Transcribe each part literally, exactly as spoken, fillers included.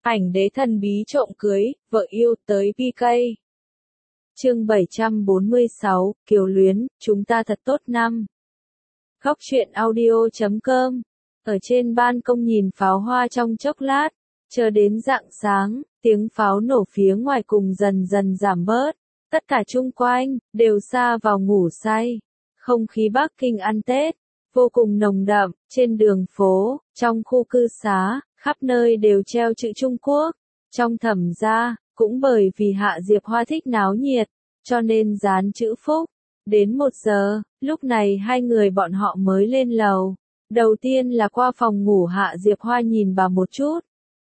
Ảnh đế thần bí trộm cưới, vợ yêu tới pê ca. Chương bảy trăm bốn mươi sáu, Kiều Luyến, chúng ta thật tốt năm. Góc truyện audio chấm com. Ở trên ban công nhìn pháo hoa trong chốc lát, chờ đến rạng sáng, tiếng pháo nổ phía ngoài cùng dần dần giảm bớt. Tất cả chung quanh, đều sa vào ngủ say. Không khí Bắc Kinh ăn Tết, vô cùng nồng đậm, trên đường phố, trong khu cư xá, khắp nơi đều treo chữ Trung Quốc. Trong Thẩm gia, cũng bởi vì Hạ Diệp Hoa thích náo nhiệt, cho nên dán chữ Phúc. Đến một giờ, lúc này hai người bọn họ mới lên lầu. Đầu tiên là qua phòng ngủ Hạ Diệp Hoa nhìn bà một chút.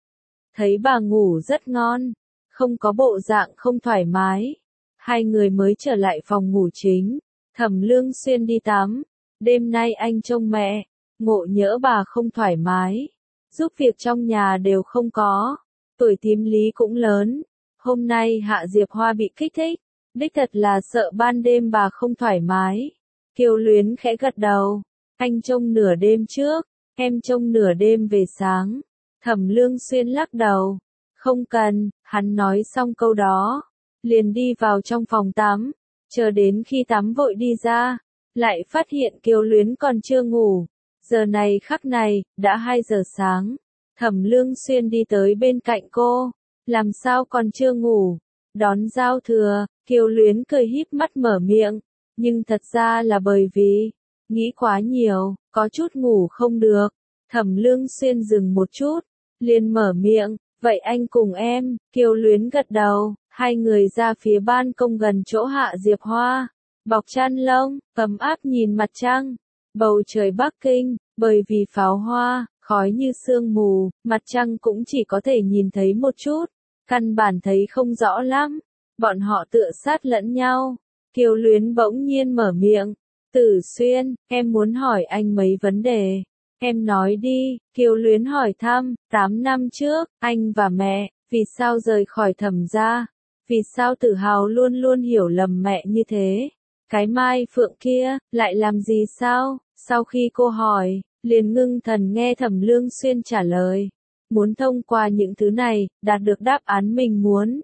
Thấy bà ngủ rất ngon, không có bộ dạng không thoải mái. Hai người mới trở lại phòng ngủ chính. Thẩm Lương Xuyên đi tắm. Đêm nay anh trông mẹ, ngộ nhỡ bà không thoải mái. Giúp việc trong nhà đều không có. Tuổi tím lý cũng lớn. Hôm nay Hạ Diệp Hoa bị kích thích. Đích thật là sợ ban đêm bà không thoải mái. Kiều Luyến khẽ gật đầu. Anh trông nửa đêm trước, em trông nửa đêm về sáng. Thẩm Lương Xuyên lắc đầu. Không cần, hắn nói xong câu đó. Liền đi vào trong phòng tắm. Chờ đến khi tắm vội đi ra. Lại phát hiện Kiều Luyến còn chưa ngủ. Giờ này khắc này, đã hai giờ sáng. Thẩm Lương Xuyên đi tới bên cạnh cô. Làm sao còn chưa ngủ? Đón giao thừa, Kiều Luyến cười híp mắt mở miệng. Nhưng thật ra là bởi vì, nghĩ quá nhiều, có chút ngủ không được. Thẩm Lương Xuyên dừng một chút, liền mở miệng. Vậy anh cùng em, Kiều Luyến gật đầu. Hai người ra phía ban công gần chỗ Hạ Diệp Hoa. Bọc chăn lông, ấm áp nhìn mặt trăng. Bầu trời Bắc Kinh, bởi vì pháo hoa, khói như sương mù, mặt trăng cũng chỉ có thể nhìn thấy một chút. Căn bản thấy không rõ lắm. Bọn họ tựa sát lẫn nhau. Kiều Luyến bỗng nhiên mở miệng. Tử Xuyên, em muốn hỏi anh mấy vấn đề. Em nói đi, Kiều Luyến hỏi thăm. Tám năm trước, anh và mẹ, vì sao rời khỏi Thẩm gia? Vì sao Tử Hào luôn luôn hiểu lầm mẹ như thế? Cái Mai Phượng kia, lại làm gì sao? Sau khi cô hỏi, liền ngưng thần nghe Thẩm Lương Xuyên trả lời. Muốn thông qua những thứ này, đạt được đáp án mình muốn.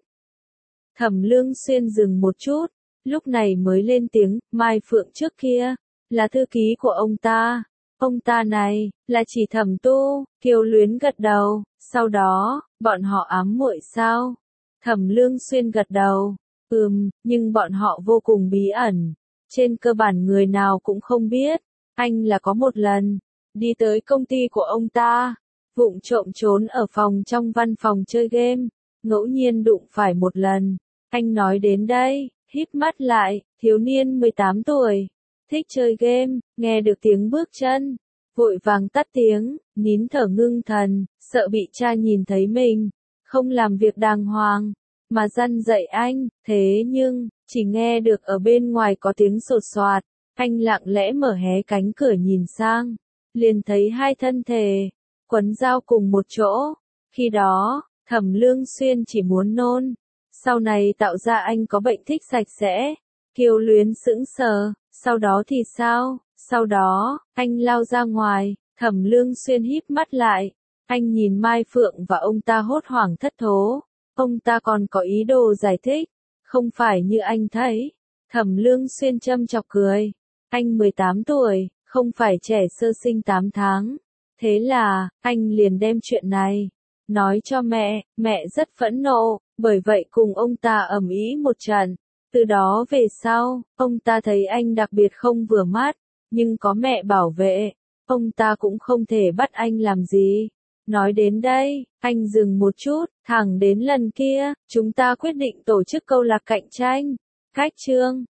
Thẩm Lương Xuyên dừng một chút, lúc này mới lên tiếng. Mai Phượng trước kia, là thư ký của ông ta. Ông ta này, là chỉ Thẩm Tu. Kiều Luyến gật đầu. Sau đó, bọn họ ám muội sao? Thẩm Lương Xuyên gật đầu. Ừm, nhưng bọn họ vô cùng bí ẩn. Trên cơ bản người nào cũng không biết. Anh là có một lần, đi tới công ty của ông ta. Vụng trộm trốn ở phòng trong văn phòng chơi game. Ngẫu nhiên đụng phải một lần. Anh nói đến đây, híp mắt lại. Thiếu niên mười tám tuổi. Thích chơi game, nghe được tiếng bước chân. Vội vàng tắt tiếng, nín thở ngưng thần. Sợ bị cha nhìn thấy mình. Không làm việc đàng hoàng. Mà răn dạy anh. Thế nhưng, chỉ nghe được ở bên ngoài có tiếng sột soạt. Anh lặng lẽ mở hé cánh cửa nhìn sang. Liền thấy hai thân thể quấn dao cùng một chỗ. Khi đó, Thẩm Lương Xuyên chỉ muốn nôn. Sau này tạo ra anh có bệnh thích sạch sẽ. Kiều Luyến sững sờ. Sau đó thì sao? Sau đó, anh lao ra ngoài. Thẩm Lương Xuyên híp mắt lại. Anh nhìn Mai Phượng và ông ta hốt hoảng thất thố. Ông ta còn có ý đồ giải thích. Không phải như anh thấy. Thẩm Lương Xuyên châm chọc cười. Anh mười tám tuổi, không phải trẻ sơ sinh tám tháng. Thế là, anh liền đem chuyện này nói cho mẹ. Mẹ rất phẫn nộ, bởi vậy cùng ông ta ầm ĩ một trận. Từ đó về sau, ông ta thấy anh đặc biệt không vừa mắt. Nhưng có mẹ bảo vệ, ông ta cũng không thể bắt anh làm gì. Nói đến đây, anh dừng một chút. Thẳng đến lần kia, chúng ta quyết định tổ chức câu lạc cạnh tranh. Cách chương